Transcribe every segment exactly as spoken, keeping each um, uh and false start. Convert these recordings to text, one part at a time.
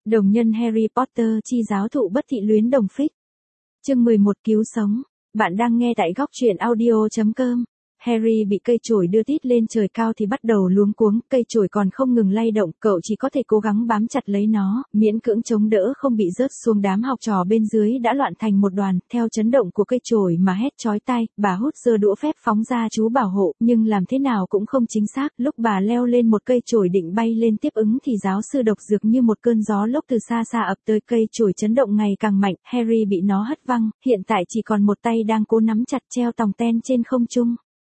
Đồng nhân Harry Potter chi giáo thụ bất thị luyến đồng phích. Chương mười một cứu sống. Bạn đang nghe tại góc truyện audio chấm com. Harry bị cây chổi đưa tít lên trời cao thì bắt đầu luống cuống, cây chổi còn không ngừng lay động, cậu chỉ có thể cố gắng bám chặt lấy nó, miễn cưỡng chống đỡ không bị rớt xuống. Đám học trò bên dưới đã loạn thành một đoàn, theo chấn động của cây chổi mà hét chói tai. Bà hút giơ đũa phép phóng ra chú bảo hộ, nhưng làm thế nào cũng không chính xác. Lúc bà leo lên một cây chổi định bay lên tiếp ứng thì giáo sư độc dược như một cơn gió lốc từ xa xa ập tới, cây chổi chấn động ngày càng mạnh, Harry bị nó hất văng, hiện tại chỉ còn một tay đang cố nắm chặt treo tòng ten trên không trung.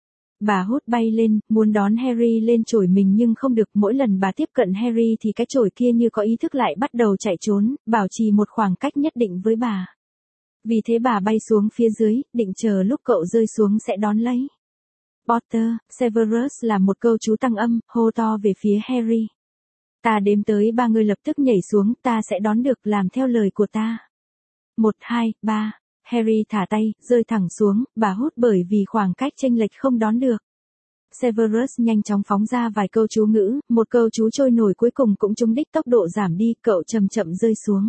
Bà hút bay lên, muốn đón Harry lên chổi mình nhưng không được, mỗi lần bà tiếp cận Harry thì cái chổi kia như có ý thức lại bắt đầu chạy trốn, bảo trì một khoảng cách nhất định với bà. Vì thế bà bay xuống phía dưới, định chờ lúc cậu rơi xuống sẽ đón lấy. Potter, Severus là một câu chú tăng âm, hô to về phía Harry. Ta đếm tới ba, người lập tức nhảy xuống, ta sẽ đón được, làm theo lời của ta. Một, hai, ba. Harry thả tay, rơi thẳng xuống, bà hút bởi vì khoảng cách chênh lệch không đón được. Severus nhanh chóng phóng ra vài câu chú ngữ, một câu chú trôi nổi cuối cùng cũng trúng đích, tốc độ giảm đi, cậu chậm chậm rơi xuống.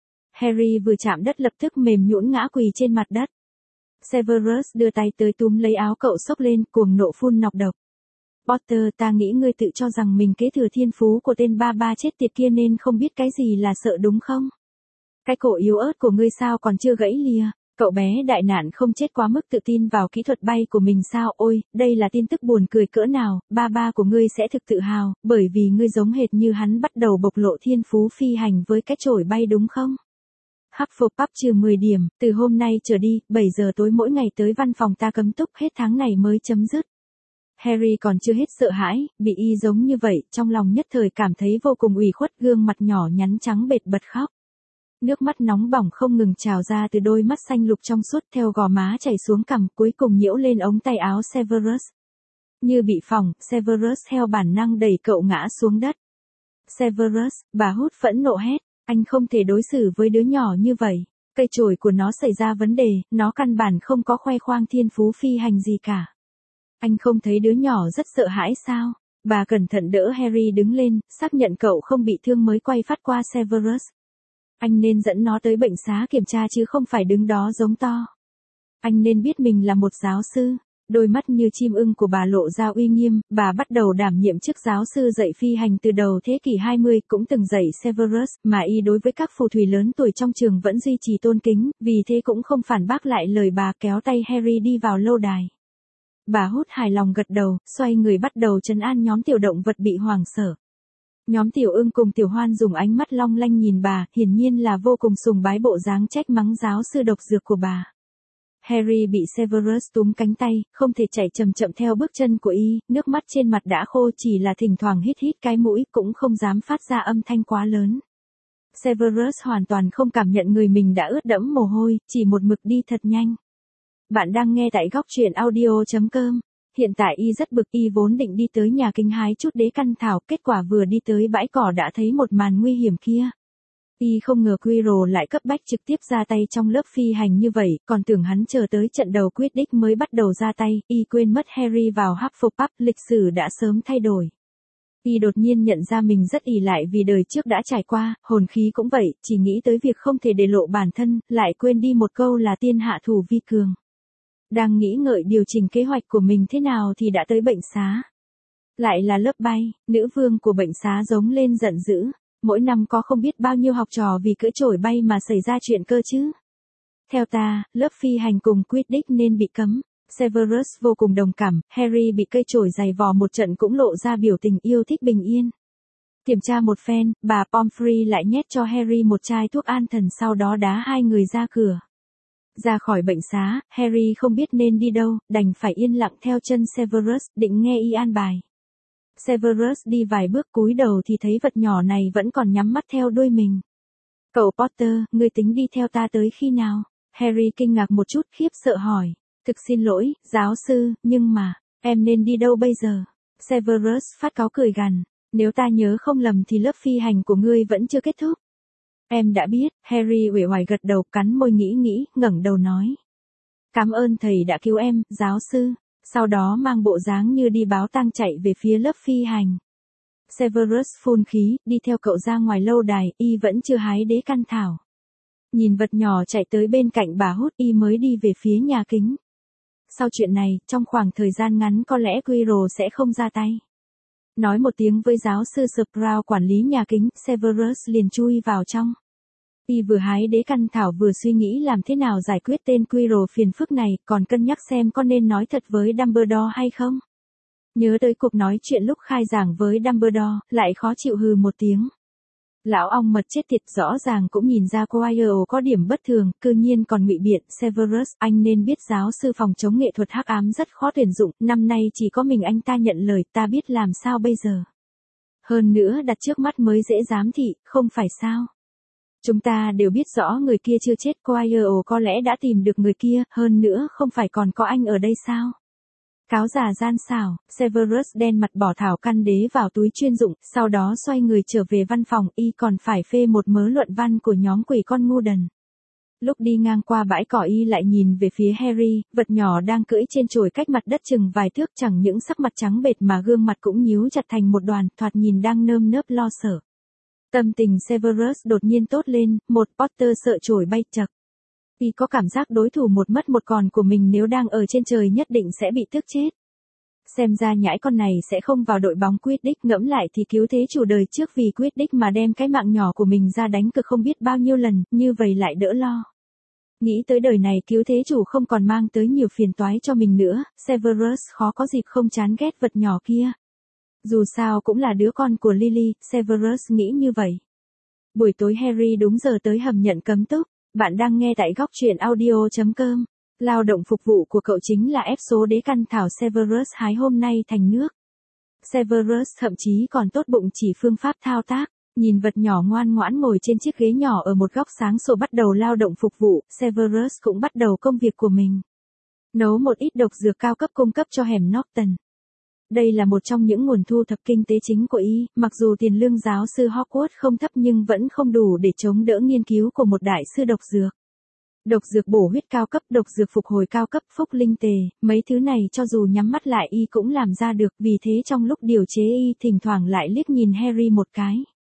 Harry vừa chạm đất lập tức mềm nhũn ngã quỳ trên mặt đất. Severus đưa tay tới túm lấy áo cậu xốc lên, cuồng nộ phun nọc độc. Potter, ta nghĩ ngươi tự cho rằng mình kế thừa thiên phú của tên ba ba chết tiệt kia nên không biết cái gì là sợ đúng không? Cái cổ yếu ớt của ngươi sao còn chưa gãy lìa? Cậu bé đại nạn không chết quá mức tự tin vào kỹ thuật bay của mình sao? Ôi, đây là tin tức buồn cười cỡ nào, ba ba của ngươi sẽ thực tự hào, bởi vì ngươi giống hệt như hắn bắt đầu bộc lộ thiên phú phi hành với cái chổi bay đúng không? Hufflepuff trừ mười điểm, từ hôm nay trở đi, bảy giờ tối mỗi ngày tới văn phòng ta cấm túc, hết tháng này mới chấm dứt. Harry còn chưa hết sợ hãi, bị y giống như vậy, trong lòng nhất thời cảm thấy vô cùng ủy khuất, gương mặt nhỏ nhắn trắng bệch bật khóc. Nước mắt nóng bỏng không ngừng trào ra từ đôi mắt xanh lục trong suốt, theo gò má chảy xuống cằm, cuối cùng nhiễu lên ống tay áo Severus. Như bị phỏng, Severus theo bản năng đẩy cậu ngã xuống đất. Severus, bà hút phẫn nộ hét, anh không thể đối xử với đứa nhỏ như vậy. Cây chổi của nó xảy ra vấn đề, nó căn bản không có khoe khoang thiên phú phi hành gì cả. Anh không thấy đứa nhỏ rất sợ hãi sao? Bà cẩn thận đỡ Harry đứng lên, xác nhận cậu không bị thương mới quay phát qua Severus. Anh nên dẫn nó tới bệnh xá kiểm tra chứ không phải đứng đó giống to. Anh nên biết mình là một giáo sư. Đôi mắt như chim ưng của bà lộ ra uy nghiêm, bà bắt đầu đảm nhiệm chức giáo sư dạy phi hành từ đầu thế kỷ hai mươi, cũng từng dạy Severus, mà y đối với các phù thủy lớn tuổi trong trường vẫn duy trì tôn kính, vì thế cũng không phản bác lại lời bà, kéo tay Harry đi vào lâu đài. Bà hút hài lòng gật đầu, xoay người bắt đầu trấn an nhóm tiểu động vật bị hoảng sợ. Nhóm tiểu ưng cùng tiểu hoan dùng ánh mắt long lanh nhìn bà, hiển nhiên là vô cùng sùng bái bộ dáng trách mắng giáo sư độc dược của bà. Harry bị Severus túm cánh tay, không thể chạy chậm chậm theo bước chân của y, nước mắt trên mặt đã khô, chỉ là thỉnh thoảng hít hít cái mũi, cũng không dám phát ra âm thanh quá lớn. Severus hoàn toàn không cảm nhận người mình đã ướt đẫm mồ hôi, chỉ một mực đi thật nhanh. Bạn đang nghe tại góc truyện audio chấm com. Hiện tại y rất bực, y vốn định đi tới nhà kính hái chút đế căn thảo, kết quả vừa đi tới bãi cỏ đã thấy một màn nguy hiểm kia. Y không ngờ Quirrell lại cấp bách trực tiếp ra tay trong lớp phi hành như vậy, còn tưởng hắn chờ tới trận đầu quyết đích mới bắt đầu ra tay, y quên mất Harry vào Hufflepuff, lịch sử đã sớm thay đổi. Y đột nhiên nhận ra mình rất ỷ lại vì đời trước đã trải qua, hồn khí cũng vậy, chỉ nghĩ tới việc không thể để lộ bản thân, lại quên đi một câu là tiên hạ thủ vi cường. Đang nghĩ ngợi điều chỉnh kế hoạch của mình thế nào thì đã tới bệnh xá. Lại là lớp bay, nữ vương của bệnh xá giống lên giận dữ. Mỗi năm có không biết bao nhiêu học trò vì cưỡi chổi bay mà xảy ra chuyện cơ chứ. Theo ta, lớp phi hành cùng Quidditch nên bị cấm. Severus vô cùng đồng cảm, Harry bị cây chổi giày vò một trận cũng lộ ra biểu tình yêu thích bình yên. Kiểm tra một phen, bà Pomfrey lại nhét cho Harry một chai thuốc an thần, sau đó đá hai người ra cửa. Ra khỏi bệnh xá, Harry không biết nên đi đâu, đành phải yên lặng theo chân Severus, định nghe y an bài. Severus đi vài bước cúi đầu thì thấy vật nhỏ này vẫn còn nhắm mắt theo đuôi mình. Cậu Potter, ngươi tính đi theo ta tới khi nào? Harry kinh ngạc một chút, khiếp sợ hỏi. Thực xin lỗi, giáo sư, nhưng mà, em nên đi đâu bây giờ? Severus phát cáu cười gằn. Nếu ta nhớ không lầm thì lớp phi hành của ngươi vẫn chưa kết thúc. Em đã biết, Harry uể oải gật đầu, cắn môi nghĩ nghĩ, ngẩng đầu nói. Cảm ơn thầy đã cứu em, giáo sư. Sau đó mang bộ dáng như đi báo tang chạy về phía lớp phi hành. Severus phun khí, đi theo cậu ra ngoài lâu đài, y vẫn chưa hái đế căn thảo. Nhìn vật nhỏ chạy tới bên cạnh bà hút, y mới đi về phía nhà kính. Sau chuyện này, trong khoảng thời gian ngắn có lẽ Quirrell sẽ không ra tay. Nói một tiếng với giáo sư Sprout quản lý nhà kính, Severus liền chui vào trong. Y vừa hái đế căn thảo vừa suy nghĩ làm thế nào giải quyết tên Quirrell phiền phức này, còn cân nhắc xem có nên nói thật với Dumbledore hay không. Nhớ tới cuộc nói chuyện lúc khai giảng với Dumbledore, lại khó chịu hừ một tiếng. Lão ong mật chết tiệt, rõ ràng cũng nhìn ra Quirrell có điểm bất thường, cư nhiên còn ngụy biện. Severus, anh nên biết giáo sư phòng chống nghệ thuật hắc ám rất khó tuyển dụng, năm nay chỉ có mình anh ta nhận lời, ta biết làm sao bây giờ. Hơn nữa đặt trước mắt mới dễ giám thị, không phải sao. Chúng ta đều biết rõ người kia chưa chết, Quirrell có lẽ đã tìm được người kia, hơn nữa không phải còn có anh ở đây sao. Cáo già gian xảo, Severus đen mặt bỏ thảo căn đế vào túi chuyên dụng, sau đó xoay người trở về văn phòng, y còn phải phê một mớ luận văn của nhóm quỷ con ngu đần. Lúc đi ngang qua bãi cỏ y lại nhìn về phía Harry, vật nhỏ đang cưỡi trên chổi cách mặt đất chừng vài thước, chẳng những sắc mặt trắng bệch mà gương mặt cũng nhíu chặt thành một đoàn, thoạt nhìn đang nơm nớp lo sợ. Tâm tình Severus đột nhiên tốt lên, một Potter sợ chổi bay chật. Y có cảm giác đối thủ một mất một còn của mình nếu đang ở trên trời nhất định sẽ bị tức chết. Xem ra nhãi con này sẽ không vào đội bóng Quidditch, ngẫm lại thì cứu thế chủ đời trước vì Quidditch mà đem cái mạng nhỏ của mình ra đánh cực không biết bao nhiêu lần, như vậy lại đỡ lo. Nghĩ tới đời này cứu thế chủ không còn mang tới nhiều phiền toái cho mình nữa, Severus khó có dịp không chán ghét vật nhỏ kia. Dù sao cũng là đứa con của Lily, Severus nghĩ như vậy. Buổi tối Harry đúng giờ tới hầm nhận cấm túc. Bạn đang nghe tại góc truyện audio chấm com. Lao động phục vụ của cậu chính là ép số đế căn thảo Severus hái hôm nay thành nước. Severus thậm chí còn tốt bụng chỉ phương pháp thao tác. Nhìn vật nhỏ ngoan ngoãn ngồi trên chiếc ghế nhỏ ở một góc sáng sủa bắt đầu lao động phục vụ, Severus cũng bắt đầu công việc của mình. Nấu một ít độc dược cao cấp cung cấp cho hẻm Norton. Đây là một trong những nguồn thu thập kinh tế chính của y, mặc dù tiền lương giáo sư Hogwarts không thấp nhưng vẫn không đủ để chống đỡ nghiên cứu của một đại sư độc dược. Độc dược bổ huyết cao cấp, độc dược phục hồi cao cấp, phúc linh tề, mấy thứ này cho dù nhắm mắt lại y cũng làm ra được, vì thế trong lúc điều chế y thỉnh thoảng lại liếc nhìn Harry một cái.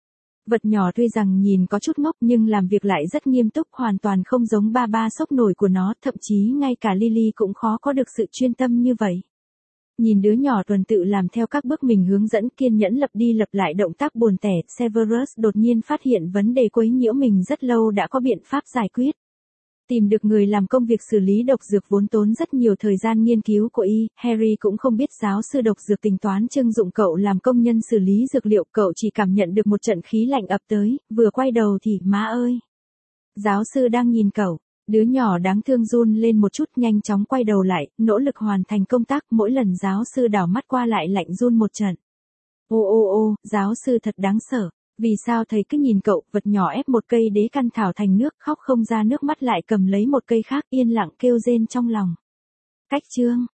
Vật nhỏ tuy rằng nhìn có chút ngốc nhưng làm việc lại rất nghiêm túc, hoàn toàn không giống ba ba sốc nổi của nó, thậm chí ngay cả Lily cũng khó có được sự chuyên tâm như vậy. Nhìn đứa nhỏ tuần tự làm theo các bước mình hướng dẫn, kiên nhẫn lặp đi lặp lại động tác buồn tẻ, Severus đột nhiên phát hiện vấn đề quấy nhiễu mình rất lâu đã có biện pháp giải quyết. Tìm được người làm công việc xử lý độc dược vốn tốn rất nhiều thời gian nghiên cứu của y, Harry cũng không biết giáo sư độc dược tính toán trưng dụng cậu làm công nhân xử lý dược liệu, cậu chỉ cảm nhận được một trận khí lạnh ập tới, vừa quay đầu thì, má ơi! Giáo sư đang nhìn cậu. Đứa nhỏ đáng thương run lên một chút, nhanh chóng quay đầu lại, nỗ lực hoàn thành công tác, mỗi lần giáo sư đảo mắt qua lại lạnh run một trận. Ô ô ô, giáo sư thật đáng sợ, vì sao thầy cứ nhìn cậu, vật nhỏ ép một cây đế căn thảo thành nước, khóc không ra nước mắt lại cầm lấy một cây khác, yên lặng kêu rên trong lòng. Cách chương